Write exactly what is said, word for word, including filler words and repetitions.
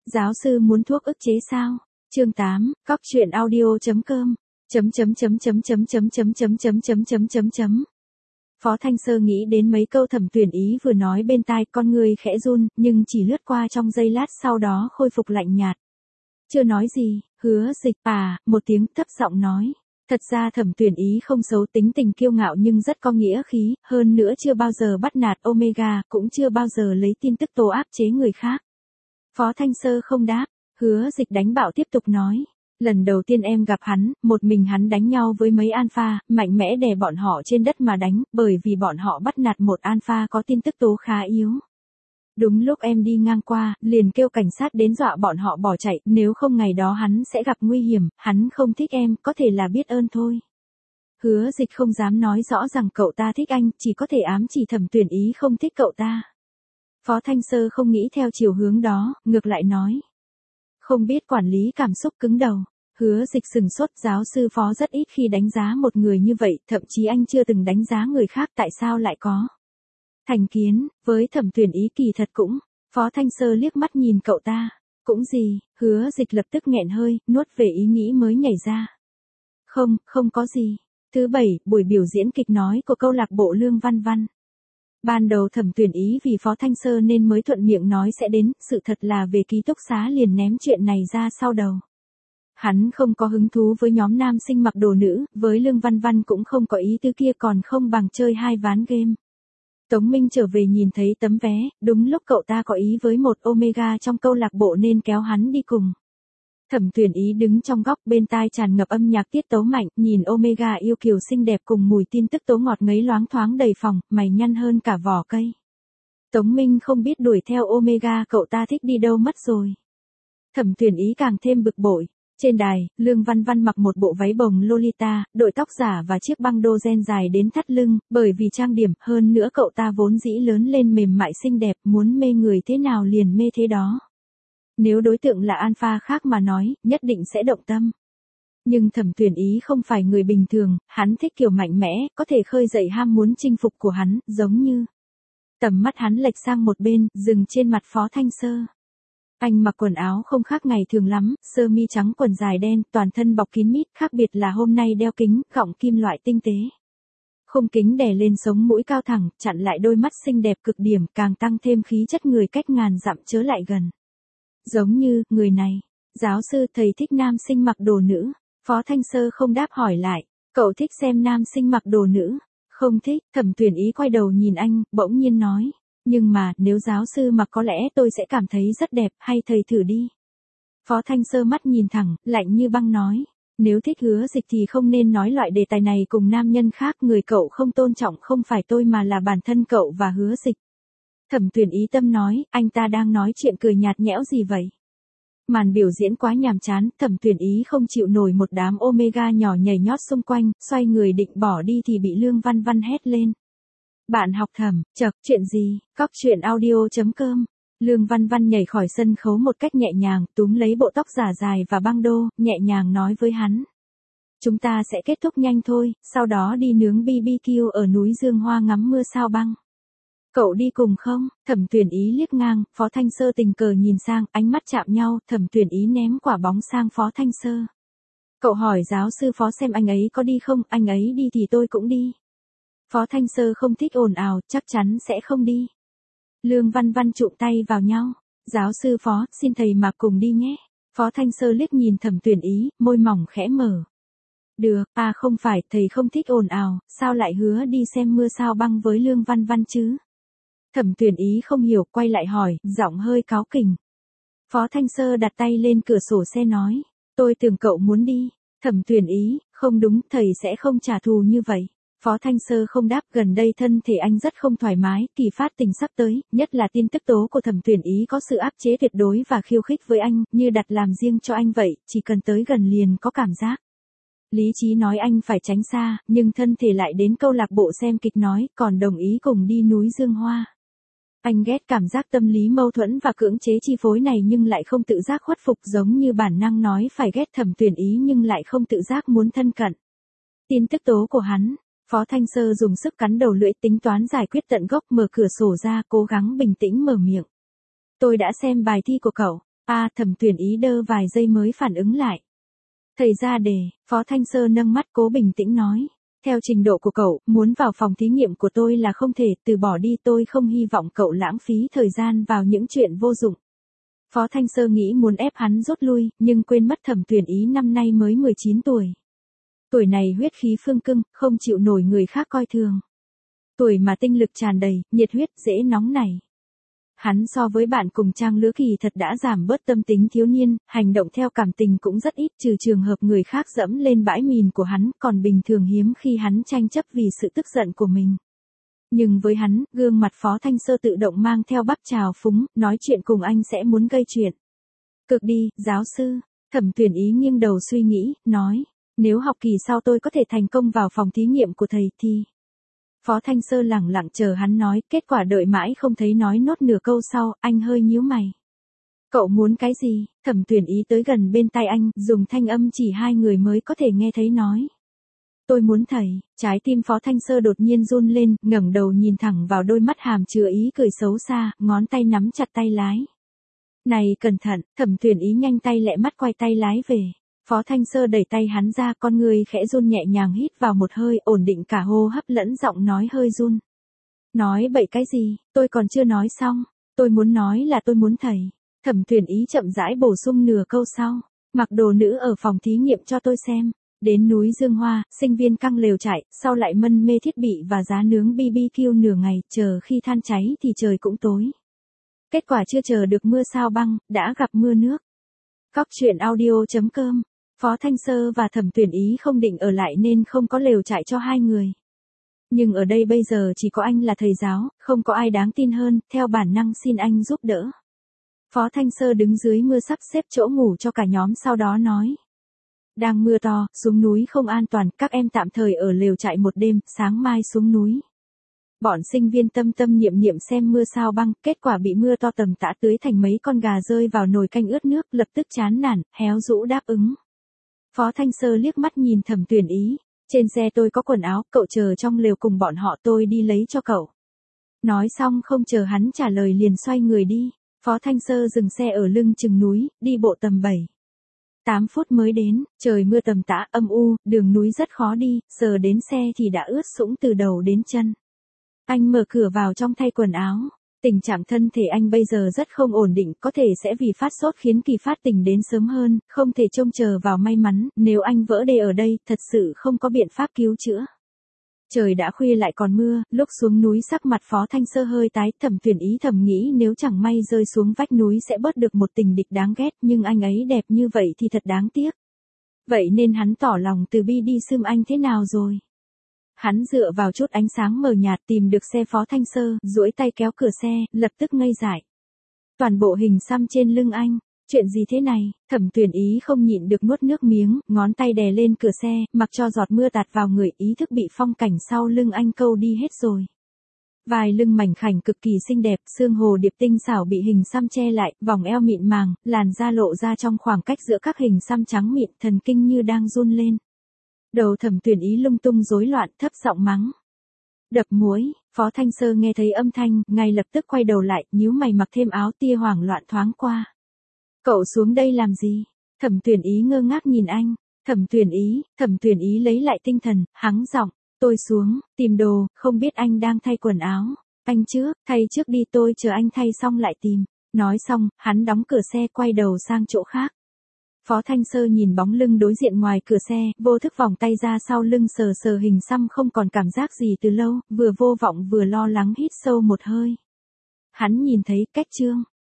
Giáo sư muốn thuốc ức chế sao? Chương tám, cóc truyện audio chấm com. Chấm chấm chấm chấm chấm chấm chấm chấm chấm chấm chấm chấm chấm. Phó Thanh Sơ nghĩ đến mấy câu Thẩm Tuyển Ý vừa nói bên tai, con người khẽ run, nhưng chỉ lướt qua trong giây lát sau đó khôi phục lạnh nhạt. Chưa nói gì, Hứa Dịch à, một tiếng thấp giọng nói. Thật ra Thẩm Tuyển Ý không xấu, tính tình kiêu ngạo nhưng rất có nghĩa khí, hơn nữa chưa bao giờ bắt nạt Omega, cũng chưa bao giờ lấy tin tức tố áp chế người khác. Phó Thanh Sơ không đáp, Hứa Dịch đánh bạo tiếp tục nói. Lần đầu tiên em gặp hắn, một mình hắn đánh nhau với mấy alpha, mạnh mẽ đè bọn họ trên đất mà đánh, bởi vì bọn họ bắt nạt một alpha có tin tức tố khá yếu. Đúng lúc em đi ngang qua, liền kêu cảnh sát đến dọa bọn họ bỏ chạy, nếu không ngày đó hắn sẽ gặp nguy hiểm, hắn không thích em, có thể là biết ơn thôi. Hứa Dịch không dám nói rõ rằng cậu ta thích anh, chỉ có thể ám chỉ Thẩm Tuyển Ý không thích cậu ta. Phó Thanh Sơ không nghĩ theo chiều hướng đó, ngược lại nói. Không biết quản lý cảm xúc, cứng đầu. Hứa Dịch sừng sốt, giáo sư Phó rất ít khi đánh giá một người như vậy, thậm chí anh chưa từng đánh giá người khác, tại sao lại có thành kiến, với Thẩm Tuyển Ý kỳ thật cũng. Phó Thanh Sơ liếc mắt nhìn cậu ta. Cũng gì, Hứa Dịch lập tức nghẹn hơi, nuốt về ý nghĩ mới nhảy ra. Không, không có gì. Thứ bảy, buổi biểu diễn kịch nói của câu lạc bộ Lương Văn Văn. Ban đầu Thẩm Tuyển Ý vì Phó Thanh Sơ nên mới thuận miệng nói sẽ đến, sự thật là về ký túc xá liền ném chuyện này ra sau đầu. Hắn không có hứng thú với nhóm nam sinh mặc đồ nữ, với Lương Văn Văn cũng không có ý tứ kia, còn không bằng chơi hai ván game. Tống Minh trở về nhìn thấy tấm vé, đúng lúc cậu ta có ý với một Omega trong câu lạc bộ nên kéo hắn đi cùng. Thẩm Tuyển Ý đứng trong góc, bên tai tràn ngập âm nhạc tiết tấu mạnh, nhìn Omega yêu kiều xinh đẹp cùng mùi tin tức tố ngọt ngấy loáng thoáng đầy phòng, mày nhăn hơn cả vỏ cây. Tống Minh không biết đuổi theo Omega cậu ta thích đi đâu mất rồi. Thẩm Tuyển Ý càng thêm bực bội. Trên đài, Lương Văn Văn mặc một bộ váy bồng Lolita, đội tóc giả và chiếc băng đô gen dài đến thắt lưng, bởi vì trang điểm, hơn nữa cậu ta vốn dĩ lớn lên mềm mại xinh đẹp, muốn mê người thế nào liền mê thế đó. Nếu đối tượng là alpha khác mà nói, nhất định sẽ động tâm. Nhưng Thẩm Tuyển Ý không phải người bình thường, hắn thích kiểu mạnh mẽ, có thể khơi dậy ham muốn chinh phục của hắn, giống như. Tầm mắt hắn lệch sang một bên, dừng trên mặt Phó Thanh Sơ. Anh mặc quần áo không khác ngày thường lắm, sơ mi trắng quần dài đen, toàn thân bọc kín mít, khác biệt là hôm nay đeo kính, gọng kim loại tinh tế. Khung kính đè lên sống mũi cao thẳng, chặn lại đôi mắt xinh đẹp cực điểm, càng tăng thêm khí chất người cách ngàn dặm chớ lại gần. Giống như, người này, giáo sư thầy thích nam sinh mặc đồ nữ. Phó Thanh Sơ không đáp hỏi lại, cậu thích xem nam sinh mặc đồ nữ? Không thích. Thẩm Tuyển Ý quay đầu nhìn anh, bỗng nhiên nói. Nhưng mà, nếu giáo sư mặc có lẽ tôi sẽ cảm thấy rất đẹp, hay thầy thử đi. Phó Thanh Sơ mắt nhìn thẳng, lạnh như băng nói. Nếu thích Hứa Dịch thì không nên nói loại đề tài này cùng nam nhân khác, người cậu không tôn trọng không phải tôi mà là bản thân cậu và Hứa Dịch. Thẩm Tuyển Ý tâm nói, anh ta đang nói chuyện cười nhạt nhẽo gì vậy? Màn biểu diễn quá nhàm chán, Thẩm Tuyển Ý không chịu nổi một đám Omega nhỏ nhảy nhót xung quanh, xoay người định bỏ đi thì bị Lương Văn Văn hét lên. Bạn học Thẩm, chậc, chuyện gì? Cóc truyện audio chấm com. Lương Văn Văn nhảy khỏi sân khấu một cách nhẹ nhàng, túm lấy bộ tóc giả dài và băng đô, nhẹ nhàng nói với hắn. Chúng ta sẽ kết thúc nhanh thôi, sau đó đi nướng bê bê kiu ở núi Dương Hoa ngắm mưa sao băng. Cậu đi cùng không? Thẩm Tuyển Ý liếc ngang, Phó Thanh Sơ tình cờ nhìn sang, ánh mắt chạm nhau, Thẩm Tuyển Ý ném quả bóng sang Phó Thanh Sơ. Cậu hỏi giáo sư Phó xem anh ấy có đi không, anh ấy đi thì tôi cũng đi. Phó Thanh Sơ không thích ồn ào, chắc chắn sẽ không đi. Lương Văn Văn chụm tay vào nhau. Giáo sư Phó, xin thầy mà cùng đi nhé. Phó Thanh Sơ liếc nhìn Thẩm Tuyển Ý, môi mỏng khẽ mở. Được, à không phải, thầy không thích ồn ào, sao lại hứa đi xem mưa sao băng với Lương Văn Văn chứ? Thẩm Tuyển Ý không hiểu, quay lại hỏi, giọng hơi cáu kỉnh. Phó Thanh Sơ đặt tay lên cửa sổ xe nói, tôi tưởng cậu muốn đi. Thẩm Tuyển Ý, không đúng, thầy sẽ không trả thù như vậy. Phó Thanh Sơ không đáp, gần đây thân thể anh rất không thoải mái, kỳ phát tình sắp tới, nhất là tin tức tố của Thẩm Tuyển Ý có sự áp chế tuyệt đối và khiêu khích với anh, như đặt làm riêng cho anh vậy, chỉ cần tới gần liền có cảm giác. Lý trí nói anh phải tránh xa, nhưng thân thể lại đến câu lạc bộ xem kịch nói, còn đồng ý cùng đi núi Dương Hoa. Anh ghét cảm giác tâm lý mâu thuẫn và cưỡng chế chi phối này nhưng lại không tự giác khuất phục, giống như bản năng nói phải ghét Thẩm Tuyển Ý nhưng lại không tự giác muốn thân cận. Tin tức tố của hắn. Phó Thanh Sơ dùng sức cắn đầu lưỡi tính toán giải quyết tận gốc, mở cửa sổ ra, cố gắng bình tĩnh mở miệng. Tôi đã xem bài thi của cậu. A Thẩm Tuyển Ý đơ vài giây mới phản ứng lại. Thầy ra đề, Phó Thanh Sơ nâng mắt cố bình tĩnh nói. Theo trình độ của cậu, muốn vào phòng thí nghiệm của tôi là không thể, từ bỏ đi, tôi không hy vọng cậu lãng phí thời gian vào những chuyện vô dụng. Phó Thanh Sơ nghĩ muốn ép hắn rút lui, nhưng quên mất Thẩm Tuyển Ý năm nay mới mười chín tuổi. Tuổi này huyết khí phương cưng, không chịu nổi người khác coi thường. Tuổi mà tinh lực tràn đầy, nhiệt huyết, dễ nóng nảy. Hắn so với bạn cùng trang lứa kỳ thật đã giảm bớt tâm tính thiếu niên, hành động theo cảm tình cũng rất ít, trừ trường hợp người khác dẫm lên bãi mìn của hắn, còn bình thường hiếm khi hắn tranh chấp vì sự tức giận của mình. Nhưng với hắn, gương mặt Phó Thanh Sơ tự động mang theo bắp trào phúng, nói chuyện cùng anh sẽ muốn gây chuyện. Cực đi, giáo sư. Thẩm Tuyển Ý nghiêng đầu suy nghĩ, nói, nếu học kỳ sau tôi có thể thành công vào phòng thí nghiệm của thầy thì... Phó Thanh Sơ lẳng lặng chờ hắn nói, kết quả đợi mãi không thấy nói nốt nửa câu sau, anh hơi nhíu mày. Cậu muốn cái gì? Thẩm Tuyển Ý tới gần bên tai anh, dùng thanh âm chỉ hai người mới có thể nghe thấy nói. Tôi muốn thầy. Trái tim Phó Thanh Sơ đột nhiên run lên, ngẩng đầu nhìn thẳng vào đôi mắt hàm chứa ý cười xấu xa, ngón tay nắm chặt tay lái. Này cẩn thận, Thẩm Tuyển Ý nhanh tay lẹ mắt quay tay lái về. Phó Thanh Sơ đẩy tay hắn ra, con người khẽ run nhẹ nhàng, hít vào một hơi, ổn định cả hô hấp lẫn giọng nói hơi run. Nói bậy cái gì, tôi còn chưa nói xong, tôi muốn nói là tôi muốn thầy. Thẩm Tuyển Ý chậm rãi bổ sung nửa câu sau, mặc đồ nữ ở phòng thí nghiệm cho tôi xem. Đến núi Dương Hoa, sinh viên căng lều trại, sau lại mân mê thiết bị và giá nướng bê bê kiu nửa ngày, chờ khi than cháy thì trời cũng tối. Kết quả chưa chờ được mưa sao băng, đã gặp mưa nước. Cóc truyện audio chấm com. Phó Thanh Sơ và Thẩm Tuyển Ý không định ở lại nên không có lều trại cho hai người. Nhưng ở đây bây giờ chỉ có anh là thầy giáo, không có ai đáng tin hơn, theo bản năng xin anh giúp đỡ. Phó Thanh Sơ đứng dưới mưa sắp xếp chỗ ngủ cho cả nhóm, sau đó nói. Đang mưa to, xuống núi không an toàn, các em tạm thời ở lều trại một đêm, sáng mai xuống núi. Bọn sinh viên tâm tâm niệm niệm xem mưa sao băng, kết quả bị mưa to tầm tã tưới thành mấy con gà rơi vào nồi canh ướt nước, lập tức chán nản, héo rũ đáp ứng. Phó Thanh Sơ liếc mắt nhìn Thẩm Tuyển Ý, trên xe tôi có quần áo, cậu chờ trong lều cùng bọn họ, tôi đi lấy cho cậu. Nói xong không chờ hắn trả lời liền xoay người đi. Phó Thanh Sơ dừng xe ở lưng chừng núi, đi bộ tầm bảy tám phút mới đến, trời mưa tầm tã âm u, đường núi rất khó đi, giờ đến xe thì đã ướt sũng từ đầu đến chân. Anh mở cửa vào trong thay quần áo. Tình trạng thân thể anh bây giờ rất không ổn định, có thể sẽ vì phát sốt khiến kỳ phát tình đến sớm hơn, không thể trông chờ vào may mắn, nếu anh vỡ đê ở đây, thật sự không có biện pháp cứu chữa. Trời đã khuya lại còn mưa, lúc xuống núi sắc mặt Phó Thanh Sơ hơi tái, Thẩm Tuyển Ý thầm nghĩ nếu chẳng may rơi xuống vách núi sẽ bớt được một tình địch đáng ghét, nhưng anh ấy đẹp như vậy thì thật đáng tiếc. Vậy nên hắn tỏ lòng từ bi đi xưng anh thế nào rồi. Hắn dựa vào chút ánh sáng mờ nhạt tìm được xe Phó Thanh Sơ, duỗi tay kéo cửa xe, lập tức ngây dại. Toàn bộ hình xăm trên lưng anh. Chuyện gì thế này? Thẩm Tuyển Ý không nhịn được nuốt nước miếng, ngón tay đè lên cửa xe, mặc cho giọt mưa tạt vào người, ý thức bị phong cảnh sau lưng anh câu đi hết rồi. Vài lưng mảnh khảnh cực kỳ xinh đẹp, xương hồ điệp tinh xảo bị hình xăm che lại, vòng eo mịn màng, làn da lộ ra trong khoảng cách giữa các hình xăm trắng mịn, thần kinh như đang run lên. Đầu Thẩm Tuyển Ý lung tung rối loạn, thấp giọng mắng. Đập muối. Phó Thanh Sơ nghe thấy âm thanh, ngay lập tức quay đầu lại, nhíu mày mặc thêm áo, tia hoảng loạn thoáng qua. Cậu xuống đây làm gì? Thẩm Tuyển Ý ngơ ngác nhìn anh. Thẩm Tuyển Ý, Thẩm Tuyển Ý lấy lại tinh thần, hắng giọng, tôi xuống, tìm đồ, không biết anh đang thay quần áo. Anh trước, thay trước đi, tôi chờ anh thay xong lại tìm. Nói xong, hắn đóng cửa xe quay đầu sang chỗ khác. Phó Thanh Sơ nhìn bóng lưng đối diện ngoài cửa xe, vô thức vòng tay ra sau lưng sờ sờ hình xăm không còn cảm giác gì từ lâu, vừa vô vọng vừa lo lắng hít sâu một hơi. Hắn nhìn thấy cách chương.